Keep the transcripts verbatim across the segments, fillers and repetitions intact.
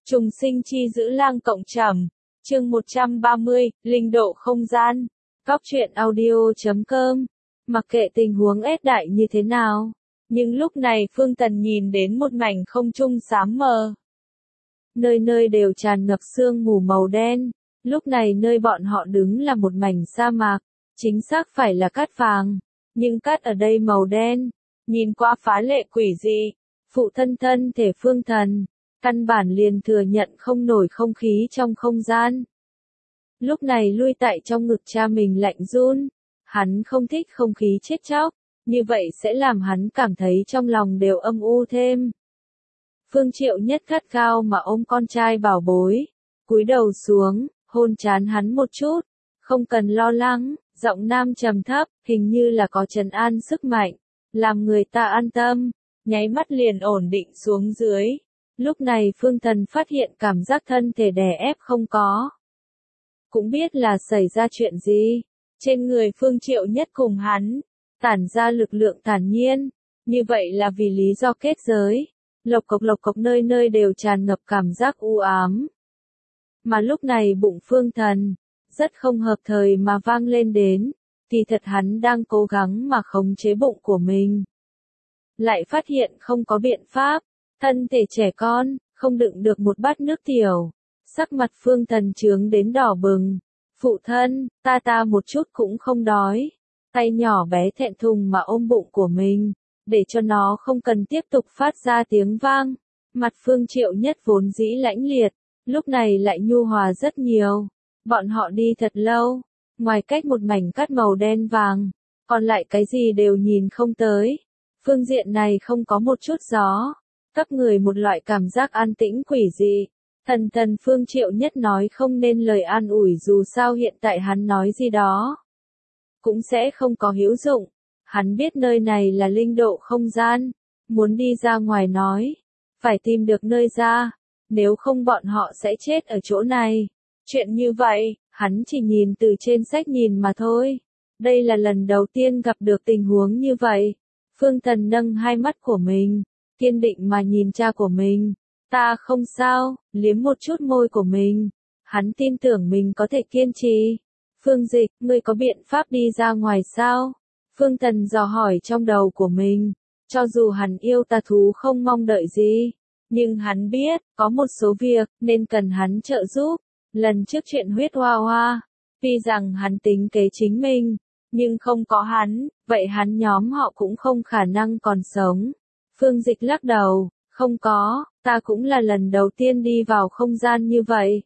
Trùng sinh chi giữ lang cộng trầm. Chương một trăm ba mươi, Linh độ không gian. Góc truyện audio chấm com. Mặc kệ tình huống ép đại như thế nào, nhưng lúc này Phương Tần nhìn đến một mảnh không trung xám mờ. Nơi nơi đều tràn ngập sương mù màu đen, lúc này nơi bọn họ đứng là một mảnh sa mạc, chính xác phải là cát vàng, nhưng cát ở đây màu đen, nhìn qua phá lệ quỷ dị. Phụ thân thân thể Phương Thần, căn bản liền thừa nhận không nổi không khí trong không gian. Lúc này lui tại trong ngực cha mình lạnh run, hắn không thích không khí chết chóc, như vậy sẽ làm hắn cảm thấy trong lòng đều âm u thêm. Phương Triệu Nhất gắt gao mà ôm con trai bảo bối, cúi đầu xuống, hôn trán hắn một chút, không cần lo lắng, giọng nam trầm thấp, hình như là có trấn an sức mạnh, làm người ta an tâm, nháy mắt liền ổn định xuống dưới. Lúc này Phương Thần phát hiện cảm giác thân thể đè ép không có. Cũng biết là xảy ra chuyện gì, trên người Phương Triệu Nhất cùng hắn, tản ra lực lượng thản nhiên, như vậy là vì lý do kết giới, lộc cộc lộc cộc nơi nơi đều tràn ngập cảm giác u ám. Mà lúc này bụng Phương Thần, rất không hợp thời mà vang lên đến, thì thật hắn đang cố gắng mà khống chế bụng của mình. Lại phát hiện không có biện pháp, thân thể trẻ con, không đựng được một bát nước tiểu. Sắc mặt Phương Thần trướng đến đỏ bừng. Phụ thân, ta ta một chút cũng không đói. Tay nhỏ bé thẹn thùng mà ôm bụng của mình, để cho nó không cần tiếp tục phát ra tiếng vang. Mặt Phương Triệu Nhất vốn dĩ lãnh liệt, lúc này lại nhu hòa rất nhiều. Bọn họ đi thật lâu, ngoài cách một mảnh cát màu đen vàng, còn lại cái gì đều nhìn không tới. Phương diện này không có một chút gió, cấp người một loại cảm giác an tĩnh quỷ dị. Thần thần Phương Triệu Nhất nói không nên lời an ủi, dù sao hiện tại hắn nói gì đó cũng sẽ không có hữu dụng. Hắn biết nơi này là linh độ không gian, muốn đi ra ngoài nói, phải tìm được nơi ra, nếu không bọn họ sẽ chết ở chỗ này. Chuyện như vậy, hắn chỉ nhìn từ trên sách nhìn mà thôi. Đây là lần đầu tiên gặp được tình huống như vậy. Phương Thần nâng hai mắt của mình, kiên định mà nhìn cha của mình. Ta không sao, liếm một chút môi của mình. Hắn tin tưởng mình có thể kiên trì. Phương Dịch, ngươi có biện pháp đi ra ngoài sao? Phương Thần dò hỏi trong đầu của mình. Cho dù hắn yêu tà thú không mong đợi gì, nhưng hắn biết, có một số việc, nên cần hắn trợ giúp. Lần trước chuyện huyết hoa hoa, tuy rằng hắn tính kế chính mình, nhưng không có hắn, vậy hắn nhóm họ cũng không khả năng còn sống. Phương Dịch lắc đầu, không có, ta cũng là lần đầu tiên đi vào không gian như vậy.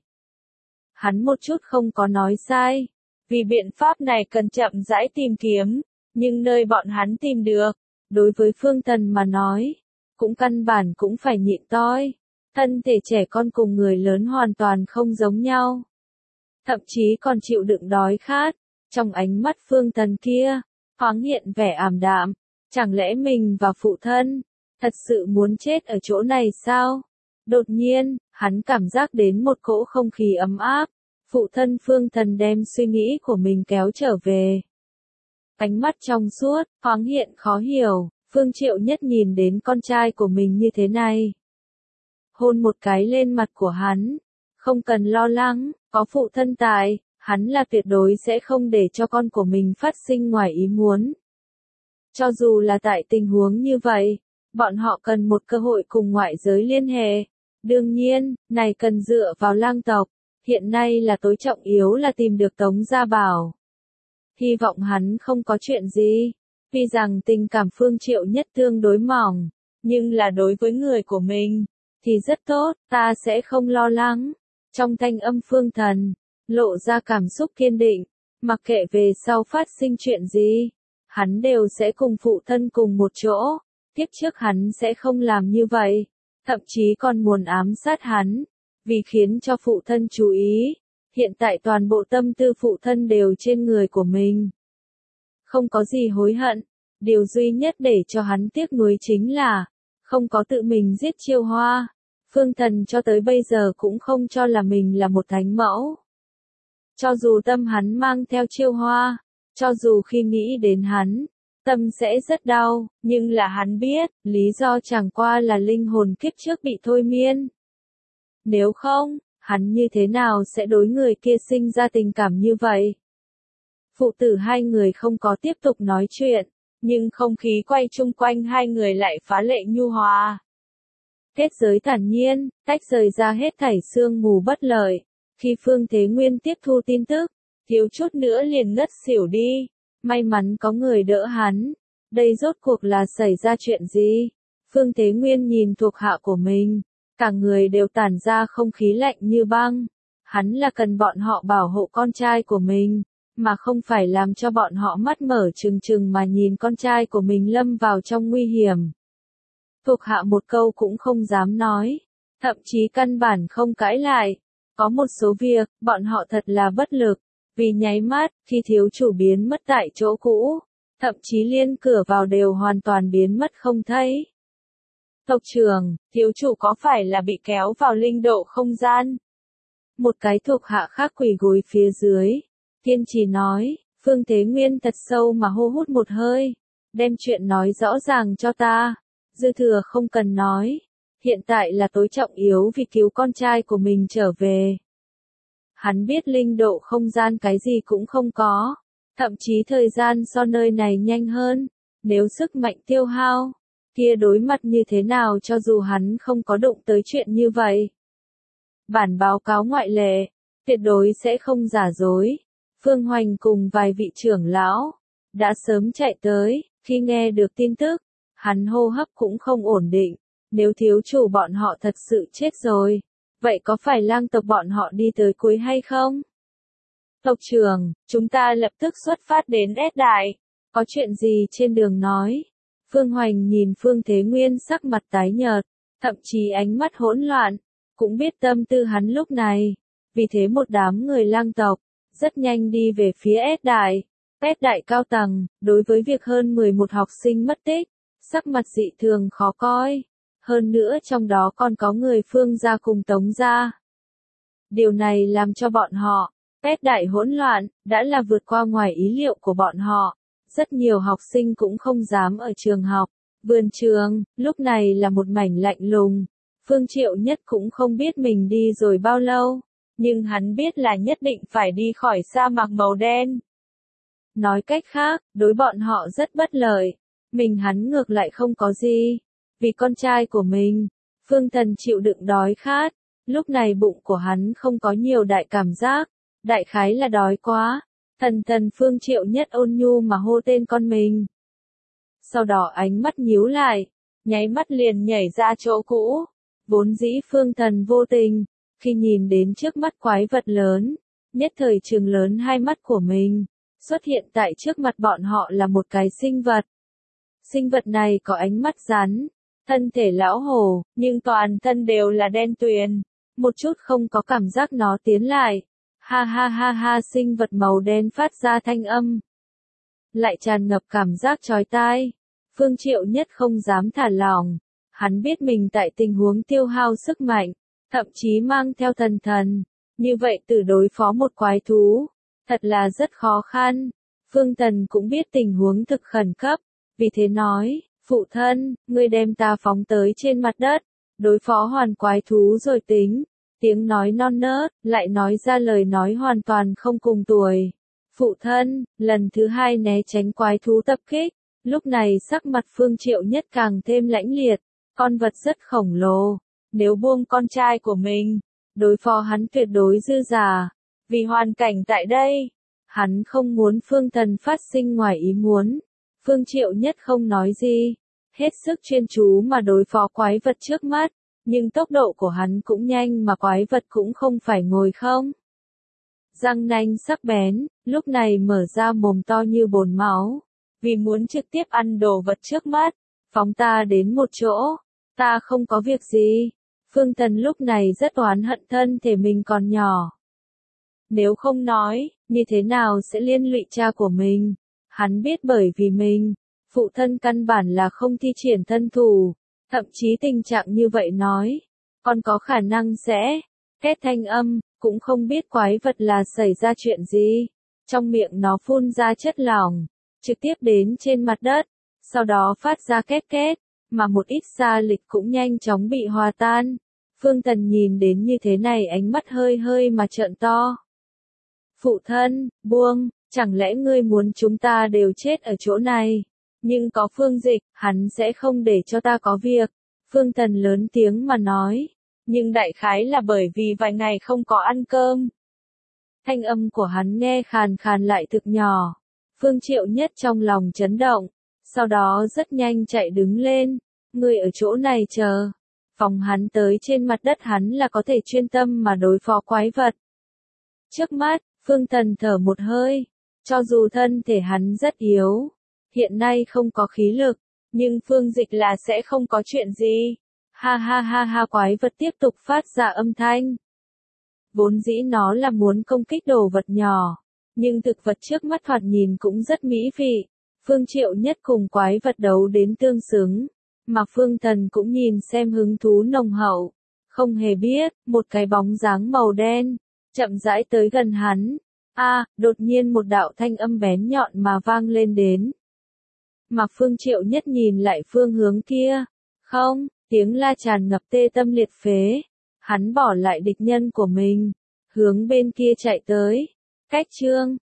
Hắn một chút không có nói sai, vì biện pháp này cần chậm rãi tìm kiếm, nhưng nơi bọn hắn tìm được, đối với Phương Thần mà nói, cũng căn bản cũng phải nhịn toi. Thân thể trẻ con cùng người lớn hoàn toàn không giống nhau. Thậm chí còn chịu đựng đói khát. Trong ánh mắt Phương Thần kia, thoáng hiện vẻ ảm đạm. Chẳng lẽ mình và phụ thân, thật sự muốn chết ở chỗ này sao? Đột nhiên, hắn cảm giác đến một cỗ không khí ấm áp. Phụ thân Phương Thần đem suy nghĩ của mình kéo trở về. Ánh mắt trong suốt, thoáng hiện khó hiểu. Phương Triệu Nhất nhìn đến con trai của mình như thế này. Hôn một cái lên mặt của hắn. Không cần lo lắng, có phụ thân tại, hắn là tuyệt đối sẽ không để cho con của mình phát sinh ngoài ý muốn. Cho dù là tại tình huống như vậy, bọn họ cần một cơ hội cùng ngoại giới liên hệ. Đương nhiên, này cần dựa vào lang tộc. Hiện nay là tối trọng yếu là tìm được Tống Gia Bảo. Hy vọng hắn không có chuyện gì. Vì rằng tình cảm Phương Triệu Nhất tương đối mỏng, nhưng là đối với người của mình thì rất tốt, ta sẽ không lo lắng. Trong thanh âm Phương Thần, lộ ra cảm xúc kiên định, mặc kệ về sau phát sinh chuyện gì, hắn đều sẽ cùng phụ thân cùng một chỗ. Tiếp trước hắn sẽ không làm như vậy, thậm chí còn muốn ám sát hắn, vì khiến cho phụ thân chú ý. Hiện tại toàn bộ tâm tư phụ thân đều trên người của mình. Không có gì hối hận, điều duy nhất để cho hắn tiếc nuối chính là, không có tự mình giết Chiêu Hoa. Phương Thần cho tới bây giờ cũng không cho là mình là một thánh mẫu. Cho dù tâm hắn mang theo Chiêu Hoa, cho dù khi nghĩ đến hắn, tâm sẽ rất đau, nhưng là hắn biết, lý do chẳng qua là linh hồn kiếp trước bị thôi miên. Nếu không, hắn như thế nào sẽ đối người kia sinh ra tình cảm như vậy? Phụ tử hai người không có tiếp tục nói chuyện, nhưng không khí quay chung quanh hai người lại phá lệ nhu hòa. Kết giới thản nhiên, tách rời ra hết thảy sương mù bất lợi. Khi Phương Thế Nguyên tiếp thu tin tức, thiếu chút nữa liền ngất xỉu đi. May mắn có người đỡ hắn. Đây rốt cuộc là xảy ra chuyện gì? Phương Thế Nguyên nhìn thuộc hạ của mình. Cả người đều tản ra không khí lạnh như băng. Hắn là cần bọn họ bảo hộ con trai của mình, mà không phải làm cho bọn họ mắt mở trừng trừng mà nhìn con trai của mình lâm vào trong nguy hiểm. Thuộc hạ một câu cũng không dám nói, thậm chí căn bản không cãi lại. Có một số việc, bọn họ thật là bất lực, vì nháy mắt, khi thiếu chủ biến mất tại chỗ cũ, thậm chí liên cửa vào đều hoàn toàn biến mất không thấy. Tộc trưởng, thiếu chủ có phải là bị kéo vào linh độ không gian? Một cái thuộc hạ khác quỳ gối phía dưới, kiên trì nói. Phương Thế Nguyên thật sâu mà hô hút một hơi, đem chuyện nói rõ ràng cho ta, dư thừa không cần nói, hiện tại là tối trọng yếu vì cứu con trai của mình trở về. Hắn biết linh độ không gian cái gì cũng không có, thậm chí thời gian so nơi này nhanh hơn, nếu sức mạnh tiêu hao, kia đối mặt như thế nào cho dù hắn không có đụng tới chuyện như vậy. Bản báo cáo ngoại lệ, tuyệt đối sẽ không giả dối. Phương Hoành cùng vài vị trưởng lão đã sớm chạy tới, khi nghe được tin tức, hắn hô hấp cũng không ổn định, nếu thiếu chủ bọn họ thật sự chết rồi, vậy có phải lang tộc bọn họ đi tới cuối hay không? Tộc trưởng, chúng ta lập tức xuất phát đến S Đại, có chuyện gì trên đường nói? Phương Hoành nhìn Phương Thế Nguyên sắc mặt tái nhợt, thậm chí ánh mắt hỗn loạn, cũng biết tâm tư hắn lúc này, vì thế một đám người lang tộc rất nhanh đi về phía S Đại. S Đại cao tầng, đối với việc hơn mười một học sinh mất tích, sắc mặt dị thường khó coi. Hơn nữa trong đó còn có người Phương gia cùng Tống gia. Điều này làm cho bọn họ, S Đại hỗn loạn, đã là vượt qua ngoài ý liệu của bọn họ. Rất nhiều học sinh cũng không dám ở trường học. Vườn trường, lúc này là một mảnh lạnh lùng. Phương Triệu Nhất cũng không biết mình đi rồi bao lâu, nhưng hắn biết là nhất định phải đi khỏi sa mạc màu đen. Nói cách khác, đối bọn họ rất bất lợi, mình hắn ngược lại không có gì. Vì con trai của mình, Phương Thần chịu đựng đói khát, lúc này bụng của hắn không có nhiều đại cảm giác, đại khái là đói quá. Thần thần Phương Triệu Nhất ôn nhu mà hô tên con mình. Sau đó ánh mắt nhíu lại, nháy mắt liền nhảy ra chỗ cũ. Vốn dĩ Phương Thần vô tình, khi nhìn đến trước mắt quái vật lớn, nhất thời trừng lớn hai mắt của mình, xuất hiện tại trước mặt bọn họ là một cái sinh vật. Sinh vật này có ánh mắt rắn, thân thể lão hổ, nhưng toàn thân đều là đen tuyền, một chút không có cảm giác nó tiến lại. Ha ha ha ha, sinh vật màu đen phát ra thanh âm, lại tràn ngập cảm giác chói tai. Phương Triệu Nhất không dám thả lỏng, hắn biết mình tại tình huống tiêu hao sức mạnh, thậm chí mang theo thần thần, như vậy từ đối phó một quái thú, thật là rất khó khăn. Phương Thần cũng biết tình huống thực khẩn cấp, vì thế nói, phụ thân, ngươi đem ta phóng tới trên mặt đất, đối phó hoàn quái thú rồi tính. Tiếng nói non nớt, lại nói ra lời nói hoàn toàn không cùng tuổi. Phụ thân, lần thứ hai né tránh quái thú tập kích, lúc này sắc mặt Phương Triệu Nhất càng thêm lãnh liệt, con vật rất khổng lồ, nếu buông con trai của mình, đối phó hắn tuyệt đối dư giả, vì hoàn cảnh tại đây, hắn không muốn Phương Thần phát sinh ngoài ý muốn. Phương Triệu Nhất không nói gì, hết sức chuyên chú mà đối phó quái vật trước mắt. Nhưng tốc độ của hắn cũng nhanh mà quái vật cũng không phải ngồi không. Răng nanh sắc bén, lúc này mở ra mồm to như bồn máu, vì muốn trực tiếp ăn đồ vật trước mắt, phóng ta đến một chỗ, ta không có việc gì. Phương Thần lúc này rất oán hận thân thể mình còn nhỏ. Nếu không nói, như thế nào sẽ liên lụy cha của mình? Hắn biết bởi vì mình, phụ thân căn bản là không thi triển thân thủ. Thậm chí tình trạng như vậy nói, còn có khả năng sẽ, kết thanh âm, cũng không biết quái vật là xảy ra chuyện gì. Trong miệng nó phun ra chất lỏng, trực tiếp đến trên mặt đất, sau đó phát ra két két, mà một ít sa lịch cũng nhanh chóng bị hòa tan. Phương Tần nhìn đến như thế này ánh mắt hơi hơi mà trợn to. Phụ thân, buông, chẳng lẽ ngươi muốn chúng ta đều chết ở chỗ này? Nhưng có Phương Dịch, hắn sẽ không để cho ta có việc. Phương Tần lớn tiếng mà nói. Nhưng đại khái là bởi vì vài ngày không có ăn cơm. Thanh âm của hắn nghe khàn khàn lại thực nhỏ. Phương Triệu Nhất trong lòng chấn động. Sau đó rất nhanh chạy đứng lên. Ngươi ở chỗ này chờ. Phòng hắn tới trên mặt đất hắn là có thể chuyên tâm mà đối phó quái vật. Trước mắt, Phương Tần thở một hơi. Cho dù thân thể hắn rất yếu. Hiện nay không có khí lực. Nhưng Phương Dịch là sẽ không có chuyện gì. Ha ha ha ha, quái vật tiếp tục phát ra âm thanh. Vốn dĩ nó là muốn công kích đồ vật nhỏ. Nhưng thực vật trước mắt thoạt nhìn cũng rất mỹ vị. Phương Triệu Nhất cùng quái vật đấu đến tương xứng. Mà Phương Tần cũng nhìn xem hứng thú nồng hậu. Không hề biết, một cái bóng dáng màu đen. Chậm rãi tới gần hắn. A, đột nhiên một đạo thanh âm bén nhọn mà vang lên đến. Mà Phương Triệu Nhất nhìn lại phương hướng kia. Không, tiếng la tràn ngập tê tâm liệt phế. Hắn bỏ lại địch nhân của mình. Hướng bên kia chạy tới. Cách chương.